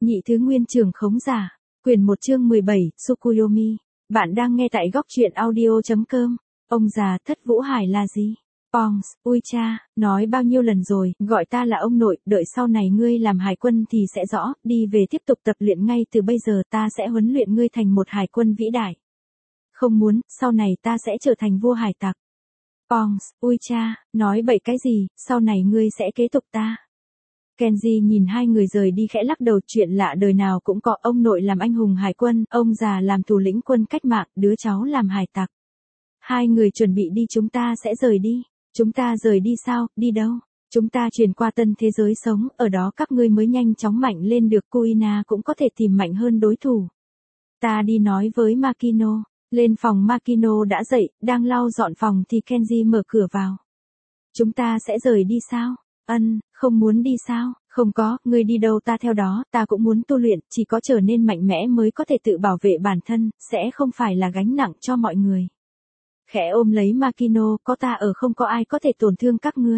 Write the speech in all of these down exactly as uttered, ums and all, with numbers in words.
Nhị thứ nguyên trưởng khống giả. Quyển một chương mười bảy, Tsukuyomi. Bạn đang nghe tại góc truyện audio chấm com. Ông già Thất Vũ Hải là gì? Pongs, ui cha, nói bao nhiêu lần rồi, gọi ta là ông nội, đợi sau này ngươi làm hải quân thì sẽ rõ, đi về tiếp tục tập luyện ngay từ bây giờ, ta sẽ huấn luyện ngươi thành một hải quân vĩ đại. Không muốn, sau này ta sẽ trở thành vua hải tặc. Pongs, ui cha, nói bậy cái gì, sau này ngươi sẽ kế tục ta. Kenji nhìn hai người rời đi khẽ lắc đầu, chuyện lạ đời nào cũng có, ông nội làm anh hùng hải quân, ông già làm thủ lĩnh quân cách mạng, đứa cháu làm hải tặc. Hai người chuẩn bị đi, chúng ta sẽ rời đi. Chúng ta rời đi sao, đi đâu? Chúng ta chuyển qua tân thế giới sống, ở đó các ngươi mới nhanh chóng mạnh lên được, Kuina cũng có thể tìm mạnh hơn đối thủ. Ta đi nói với Makino. Lên phòng, Makino đã dậy, đang lau dọn phòng thì Kenji mở cửa vào. Chúng ta sẽ rời đi sao? Ân, không muốn đi sao? Không có, ngươi đi đâu ta theo đó, ta cũng muốn tu luyện, chỉ có trở nên mạnh mẽ mới có thể tự bảo vệ bản thân, sẽ không phải là gánh nặng cho mọi người. Khẽ ôm lấy Makino, có ta ở không có ai có thể tổn thương các ngươi.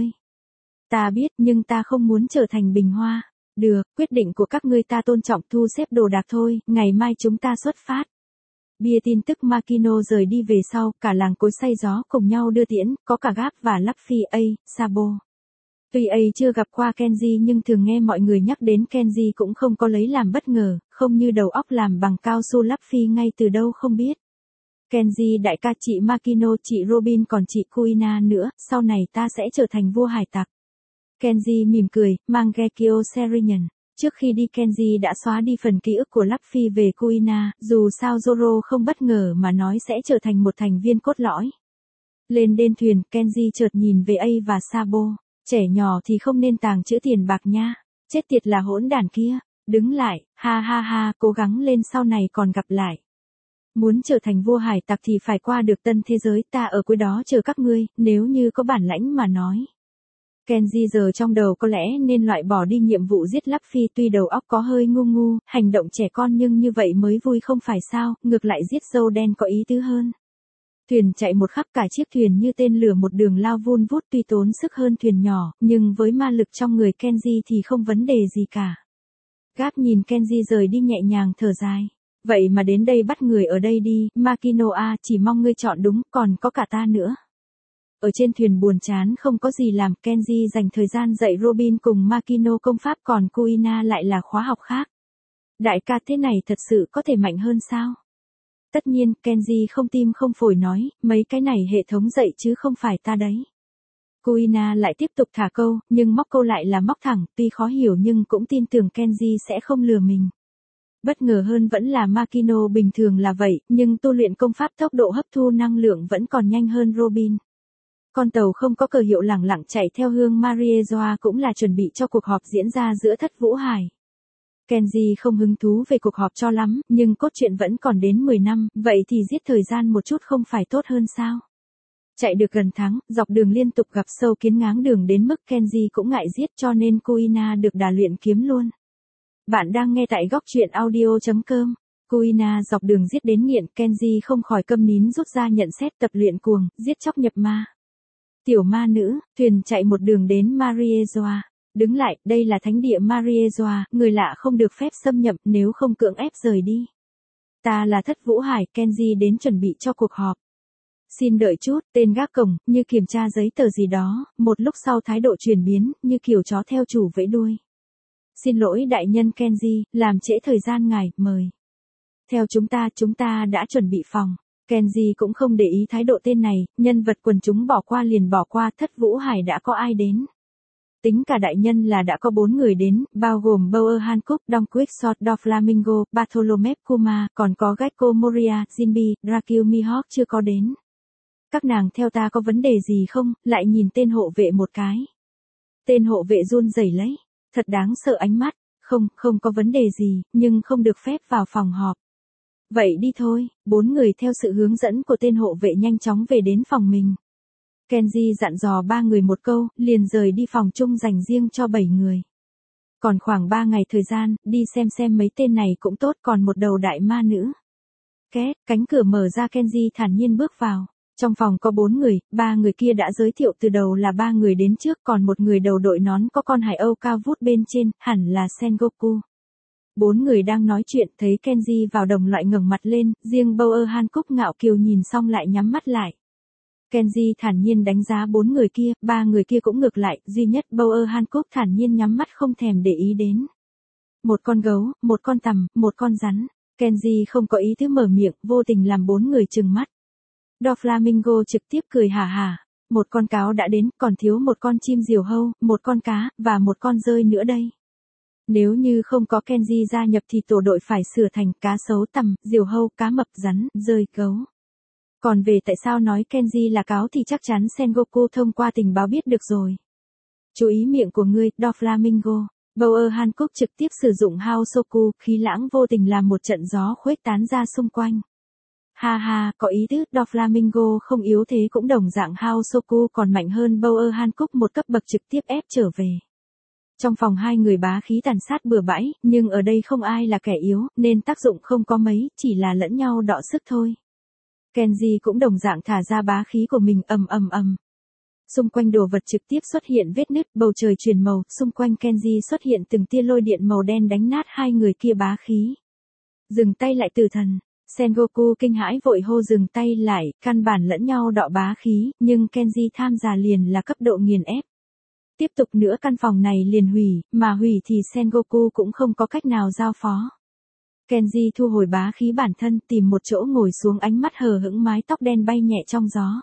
Ta biết, nhưng ta không muốn trở thành bình hoa. Được, quyết định của các ngươi ta tôn trọng, thu xếp đồ đạc thôi, ngày mai chúng ta xuất phát. Bia tin tức Makino rời đi về sau, cả làng cối xay gió cùng nhau đưa tiễn, có cả Gap và Luffy, A, Sabo. Tuy A chưa gặp qua Kenji nhưng thường nghe mọi người nhắc đến Kenji cũng không có lấy làm bất ngờ, không như đầu óc làm bằng cao su Luffy ngay từ đâu không biết. Kenji đại ca, chị Makino, chị Robin còn chị Kuina nữa, sau này ta sẽ trở thành vua hải tặc. Kenji mỉm cười, Mangekyo Serenian. Trước khi đi Kenji đã xóa đi phần ký ức của Luffy về Kuina, dù sao Zoro không bất ngờ mà nói sẽ trở thành một thành viên cốt lõi. Lên đên thuyền, Kenji chợt nhìn về A và Sabo. Trẻ nhỏ thì không nên tàng trữ tiền bạc nha. Chết tiệt là hỗn đản kia. Đứng lại, ha ha ha, cố gắng lên sau này còn gặp lại. Muốn trở thành vua hải tặc thì phải qua được tân thế giới, ta ở cuối đó chờ các ngươi, nếu như có bản lãnh mà nói. Kenji giờ trong đầu có lẽ nên loại bỏ đi nhiệm vụ giết Luffy, tuy đầu óc có hơi ngu ngu, hành động trẻ con nhưng như vậy mới vui không phải sao, ngược lại giết dâu đen có ý tứ hơn. Thuyền chạy một khắp cả chiếc thuyền như tên lửa một đường lao vun vút, tuy tốn sức hơn thuyền nhỏ, nhưng với ma lực trong người Kenji thì không vấn đề gì cả. Gap nhìn Kenji rời đi nhẹ nhàng thở dài. Vậy mà đến đây bắt người ở đây đi, Makino a, chỉ mong ngươi chọn đúng, còn có cả ta nữa. Ở trên thuyền buồn chán không có gì làm, Kenji dành thời gian dạy Robin cùng Makino công pháp, còn Kuina lại là khóa học khác. Đại ca, thế này thật sự có thể mạnh hơn sao? Tất nhiên, Kenji không tim không phổi nói, mấy cái này hệ thống dạy chứ không phải ta đấy. Kuina lại tiếp tục thả câu, nhưng móc câu lại là móc thẳng, tuy khó hiểu nhưng cũng tin tưởng Kenji sẽ không lừa mình. Bất ngờ hơn vẫn là Makino bình thường là vậy, nhưng tu luyện công pháp tốc độ hấp thu năng lượng vẫn còn nhanh hơn Robin. Con tàu không có cờ hiệu lẳng lặng chạy theo hướng Mariejoa cũng là chuẩn bị cho cuộc họp diễn ra giữa Thất Vũ Hải. Kenji không hứng thú về cuộc họp cho lắm, nhưng cốt truyện vẫn còn đến mười năm, vậy thì giết thời gian một chút không phải tốt hơn sao? Chạy được gần tháng, dọc đường liên tục gặp sâu kiến ngáng đường đến mức Kenji cũng ngại giết, cho nên Kuina được đà luyện kiếm luôn. Bạn đang nghe tại góc truyện audio chấm com. Kuina dọc đường giết đến nghiện, Kenji không khỏi câm nín rút ra nhận xét tập luyện cuồng, giết chóc nhập ma. Tiểu ma nữ, thuyền chạy một đường đến Mariejoa. Đứng lại, đây là thánh địa Mariejoa, người lạ không được phép xâm nhập, nếu không cưỡng ép rời đi. Ta là Thất Vũ Hải, Kenji đến chuẩn bị cho cuộc họp. Xin đợi chút, tên gác cổng, như kiểm tra giấy tờ gì đó, một lúc sau thái độ chuyển biến, như kiểu chó theo chủ vẫy đuôi. Xin lỗi đại nhân Kenji, làm trễ thời gian ngài, mời. Theo chúng ta, chúng ta đã chuẩn bị phòng. Kenji cũng không để ý thái độ tên này, nhân vật quần chúng bỏ qua liền bỏ qua, Thất Vũ Hải đã có ai đến. Tính cả đại nhân là đã có bốn người đến, bao gồm Bower Hancock, Don Quixote, Doflamingo, Bartholomew Kuma, còn có Gecko Moria, Jinbe, Dracula Mihawk chưa có đến. Các nàng theo ta có vấn đề gì không, lại nhìn tên hộ vệ một cái. Tên hộ vệ run rẩy lấy, thật đáng sợ ánh mắt, không, không có vấn đề gì, nhưng không được phép vào phòng họp. Vậy đi thôi, bốn người theo sự hướng dẫn của tên hộ vệ nhanh chóng về đến phòng mình. Kenji dặn dò ba người một câu, liền rời đi phòng chung dành riêng cho bảy người. Còn khoảng ba ngày thời gian, đi xem xem mấy tên này cũng tốt, còn một đầu đại ma nữ. Két, cánh cửa mở ra, Kenji thản nhiên bước vào. Trong phòng có bốn người, ba người kia đã giới thiệu từ đầu là ba người đến trước, còn một người đầu đội nón có con hải âu cao vút bên trên, hẳn là Sengoku. bốn người đang nói chuyện, thấy Kenji vào đồng loại ngẩng mặt lên, riêng Bower Hancock ngạo kiều nhìn xong lại nhắm mắt lại. Kenji thản nhiên đánh giá bốn người kia, ba người kia cũng ngược lại, duy nhất Bower Hancock thản nhiên nhắm mắt không thèm để ý đến. Một con gấu, một con tằm, một con rắn. Kenji không có ý thứ mở miệng, vô tình làm bốn người trừng mắt. Doflamingo trực tiếp cười hả hả. Một con cáo đã đến, còn thiếu một con chim diều hâu, một con cá, và một con dơi nữa đây. Nếu như không có Kenji gia nhập thì tổ đội phải sửa thành cá sấu, tằm, diều hâu, cá mập, rắn, dơi, gấu. Còn về tại sao nói Kenji là cáo thì chắc chắn Sengoku thông qua tình báo biết được rồi. Chú ý miệng của ngươi, Doflamingo. Bower Hancock trực tiếp sử dụng Haosoku, khí lãng vô tình làm một trận gió khuếch tán ra xung quanh. Ha ha, có ý tứ, Doflamingo không yếu thế cũng đồng dạng Haosoku còn mạnh hơn Bower Hancock một cấp bậc trực tiếp ép trở về. Trong phòng hai người bá khí tàn sát bừa bãi, nhưng ở đây không ai là kẻ yếu, nên tác dụng không có mấy, chỉ là lẫn nhau đọ sức thôi. Kenji cũng đồng dạng thả ra bá khí của mình ầm ầm ầm. Xung quanh đồ vật trực tiếp xuất hiện vết nứt, bầu trời chuyển màu, xung quanh Kenji xuất hiện từng tia lôi điện màu đen đánh nát hai người kia bá khí. Dừng tay lại tử thần. Sengoku kinh hãi vội hô dừng tay lại, căn bản lẫn nhau đọ bá khí, nhưng Kenji tham gia liền là cấp độ nghiền ép. Tiếp tục nữa căn phòng này liền hủy, mà hủy thì Sengoku cũng không có cách nào giao phó. Kenji thu hồi bá khí bản thân, tìm một chỗ ngồi xuống, ánh mắt hờ hững, mái tóc đen bay nhẹ trong gió.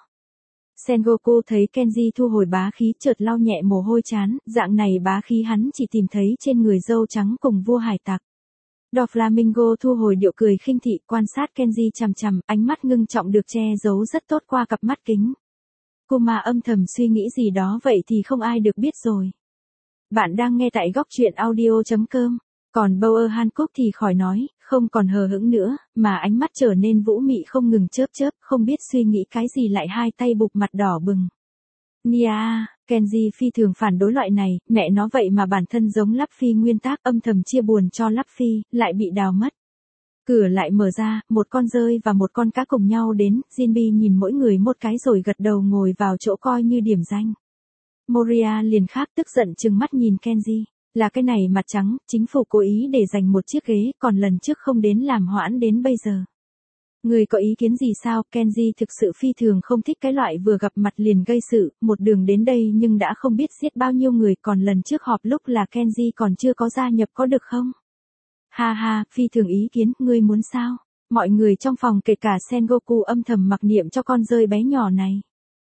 Sengoku thấy Kenji thu hồi bá khí chợt lau nhẹ mồ hôi trán, dạng này bá khí hắn chỉ tìm thấy trên người dâu trắng cùng vua hải tặc. Doflamingo thu hồi điệu cười khinh thị, quan sát Kenji chằm chằm, ánh mắt ngưng trọng được che giấu rất tốt qua cặp mắt kính. Kuma âm thầm suy nghĩ gì đó vậy thì không ai được biết rồi. Bạn đang nghe tại góc truyện audio chấm com. Còn Bower Hancock thì khỏi nói, không còn hờ hững nữa, mà ánh mắt trở nên vũ mị không ngừng chớp chớp, không biết suy nghĩ cái gì lại hai tay bụp mặt đỏ bừng. Nia, Kenji phi thường phản đối loại này, mẹ nó vậy mà bản thân giống Luffy nguyên tác, âm thầm chia buồn cho Luffy, lại bị đào mất. Cửa lại mở ra, một con dơi và một con cá cùng nhau đến, Jinbe nhìn mỗi người một cái rồi gật đầu ngồi vào chỗ coi như điểm danh. Moria liền khác tức giận trừng mắt nhìn Kenji. Là cái này mặt trắng, chính phủ cố ý để dành một chiếc ghế, còn lần trước không đến làm hoãn đến bây giờ. Người có ý kiến gì sao? Kenji thực sự phi thường không thích cái loại vừa gặp mặt liền gây sự, một đường đến đây nhưng đã không biết giết bao nhiêu người, còn lần trước họp lúc là Kenji còn chưa có gia nhập có được không? Ha ha, phi thường ý kiến, ngươi muốn sao? Mọi người trong phòng kể cả Sengoku âm thầm mặc niệm cho con dơi bé nhỏ này.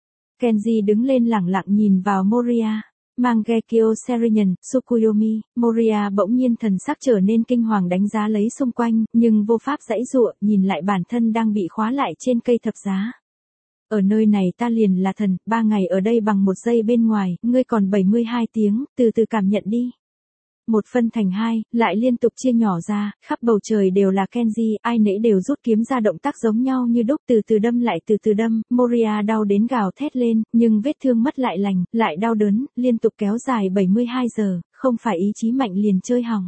Kenji đứng lên lẳng lặng nhìn vào Moria. Mangekyo Serenian, Tsukuyomi, Moria bỗng nhiên thần sắc trở nên kinh hoàng đánh giá lấy xung quanh, nhưng vô pháp giãy giụa, nhìn lại bản thân đang bị khóa lại trên cây thập giá. Ở nơi này ta liền là thần, ba ngày ở đây bằng một giây bên ngoài, ngươi còn bảy mươi hai tiếng, từ từ cảm nhận đi. Một phân thành hai, lại liên tục chia nhỏ ra, khắp bầu trời đều là Kenji, ai nấy đều rút kiếm ra động tác giống nhau như đúc, từ từ đâm lại từ từ đâm, Moria đau đến gào thét lên, nhưng vết thương mất lại lành, lại đau đớn, liên tục kéo dài bảy mươi hai giờ, không phải ý chí mạnh liền chơi hỏng.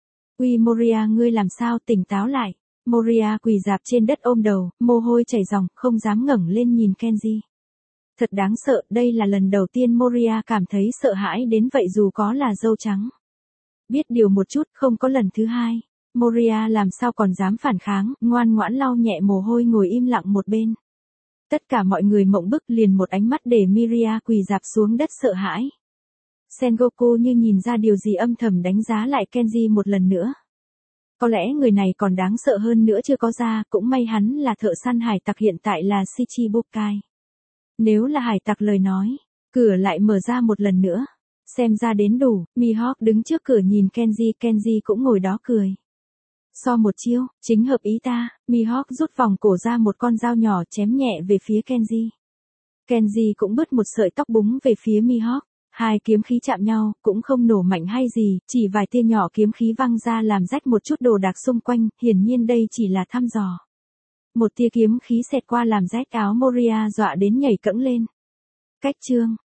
Uy Moria ngươi làm sao, tỉnh táo lại. Moria quỳ rạp trên đất ôm đầu, mồ hôi chảy ròng, không dám ngẩng lên nhìn Kenji. Thật đáng sợ, đây là lần đầu tiên Moria cảm thấy sợ hãi đến vậy dù có là dâu trắng. Biết điều một chút, không có lần thứ hai. Moria làm sao còn dám phản kháng, ngoan ngoãn lau nhẹ mồ hôi ngồi im lặng một bên. Tất cả mọi người mộng bức liền một ánh mắt để Miria quỳ rạp xuống đất sợ hãi. Sengoku như nhìn ra điều gì âm thầm đánh giá lại Kenji một lần nữa. Có lẽ người này còn đáng sợ hơn nữa chưa có ra, cũng may hắn là thợ săn hải tặc hiện tại là Shichibukai. Nếu là hải tặc lời nói, cửa lại mở ra một lần nữa. Xem ra đến đủ, Mihawk đứng trước cửa nhìn Kenji, Kenji cũng ngồi đó cười. So một chiêu, chính hợp ý ta, Mihawk rút vòng cổ ra một con dao nhỏ chém nhẹ về phía Kenji. Kenji cũng bứt một sợi tóc búng về phía Mihawk. Hai kiếm khí chạm nhau, cũng không nổ mạnh hay gì, chỉ vài tia nhỏ kiếm khí văng ra làm rách một chút đồ đạc xung quanh, hiển nhiên đây chỉ là thăm dò. Một tia kiếm khí xẹt qua làm rách áo Moria dọa đến nhảy cẫng lên. Cách chương